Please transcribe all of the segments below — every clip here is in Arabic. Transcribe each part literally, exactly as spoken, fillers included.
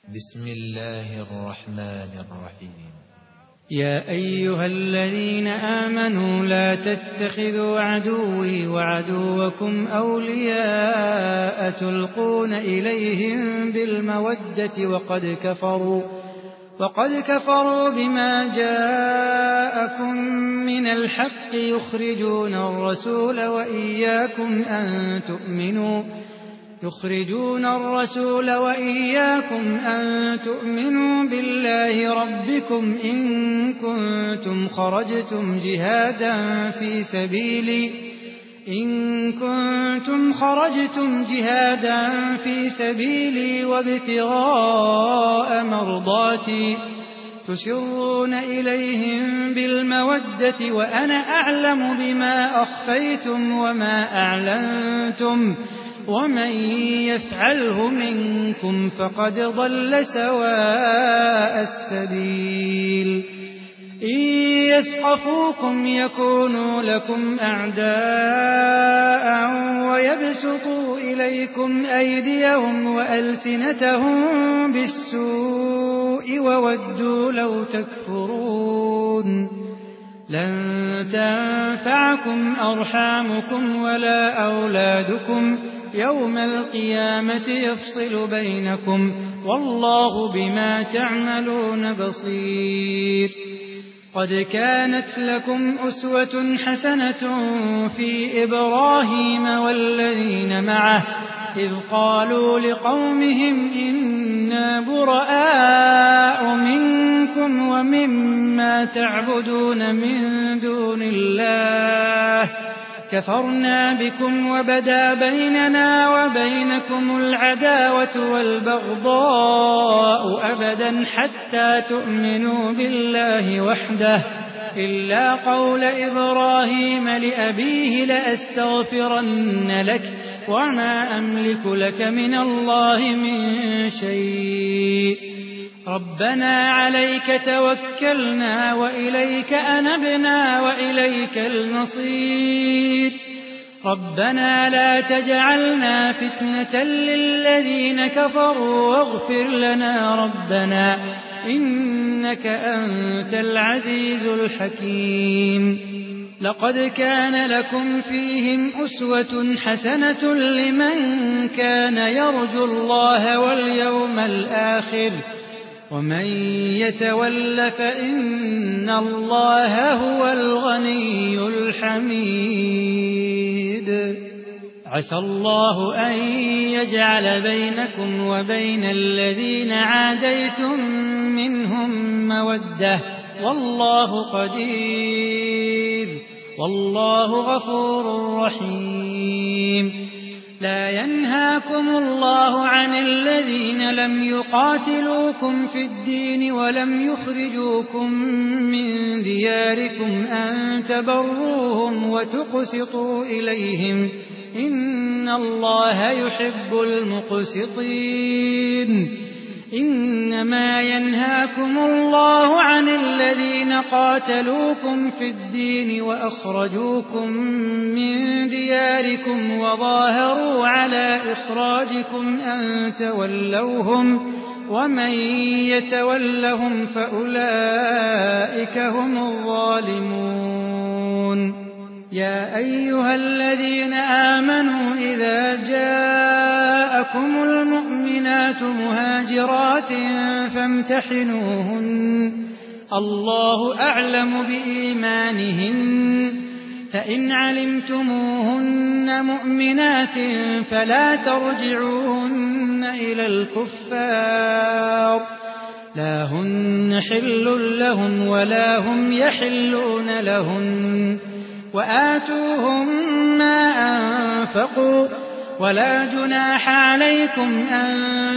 بسم الله الرحمن الرحيم. يا أيها الذين آمنوا لا تتخذوا عدوي وعدوكم أولياء تلقون إليهم بالمودة وقد كفروا وقد كفروا بما جاءكم من الحق يخرجون الرسول وإياكم أن تؤمنوا يخرجون الرسول وإياكم أن تؤمنوا بالله ربكم إن كنتم خرجتم جهادا في سبيلي إن كنتم خرجتم جهادا في سبيلي وابتغاء مرضاتي تسرون إليهم بالمودة وأنا أعلم بما أخفيتم وما أعلنتم ومن يفعله منكم فقد ضل سواء السبيل إن يثقفوكم يكونوا لكم أعداء ويبسطوا إليكم أيديهم وألسنتهم بالسوء وودوا لو تكفرون لن تنفعكم أرحامكم ولا أولادكم يوم القيامة يفصل بينكم والله بما تعملون بصير. قد كانت لكم أسوة حسنة في إبراهيم والذين معه إذ قالوا لقومهم إنا براء منكم ومما تعبدون من دون الله كفرنا بكم وبدا بيننا وبينكم العداوة والبغضاء أبدا حتى تؤمنوا بالله وحده إلا قول إبراهيم لأبيه لأستغفرن لك وما أملك لك من الله من شيء ربنا عليك توكلنا وإليك أنبنا وإليك المصير ربنا لا تجعلنا فتنة للذين كفروا واغفر لنا ربنا إنك أنت العزيز الحكيم. لقد كان لكم فيهم أسوة حسنة لمن كان يرجو الله واليوم الآخر ومن يتول فإن الله هو الغني الحميد. عسى الله أن يجعل بينكم وبين الذين عاديتم منهم مودة والله قدير والله غفور رحيم. لا ينهاكم الله عن الذين لم يقاتلوكم في الدين ولم يخرجوكم من دياركم أن تبروهم وتقسطوا إليهم إن الله يحب المقسطين. إنما ينهاكم الله عن الذين قاتلوكم في الدين وأخرجوكم من دياركم وظاهروا على إخراجكم أن تولوهم ومن يتولهم فأولئك هم الظالمون. يا أيها الذين آمنوا إذا جاءكم المؤمنات مهاجرات فامتحنوهن الله أعلم بإيمانهن فإن علمتموهن مؤمنات فلا ترجعوهن إلى الكفار لا هن حل لهم ولا هم يحلون لهن وآتوهم ما أنفقوا ولا جناح عليكم أن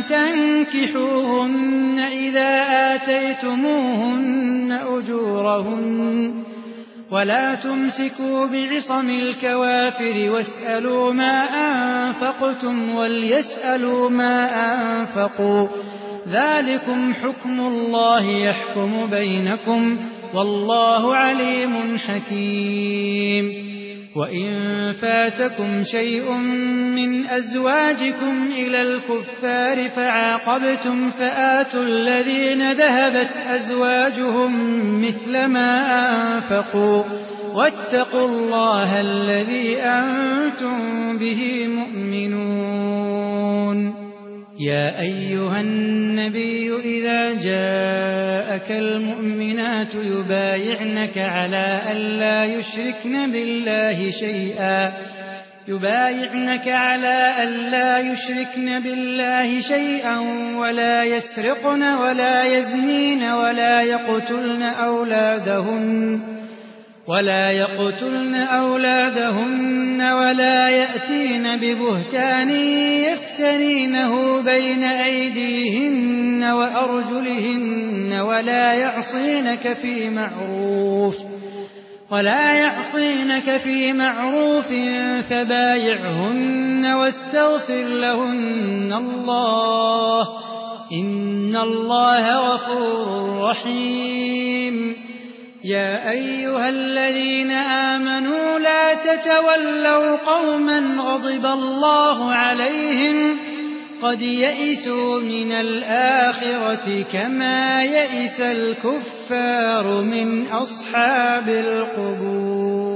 تنكحوهن إذا آتيتموهن أجورهن ولا تمسكوا بعصم الكوافر واسألوا ما أنفقتم وليسألوا ما أنفقوا ذلكم حكم الله يحكم بينكم والله عليم حكيم. وإن فاتكم شيء من أزواجكم إلى الكفار فعاقبتم فآتوا الذين ذهبت أزواجهم مثل ما أنفقوا واتقوا الله الذي أنتم به مؤمنون. يا أيها النبي إذا جاءك المؤمنات يبايعنك على ألا يشركن بالله شيئا يبايعنك على ألا يشركن بالله شيئا ولا يسرقن ولا يزنين ولا يقتلن أولادهن ولا يقتلن أولادهن ولا يأتين ببهتان يفترينه بين أيديهن وأرجلهن ولا يعصينك في معروف ولا يعصينك في معروف فبايعهن واستغفر لهن الله إن الله غفور رحيم. يا أيها الذين آمنوا لا تتولوا قوما غضب الله عليهم قد يئسوا من الآخرة كما يئس الكفار من أصحاب القبور.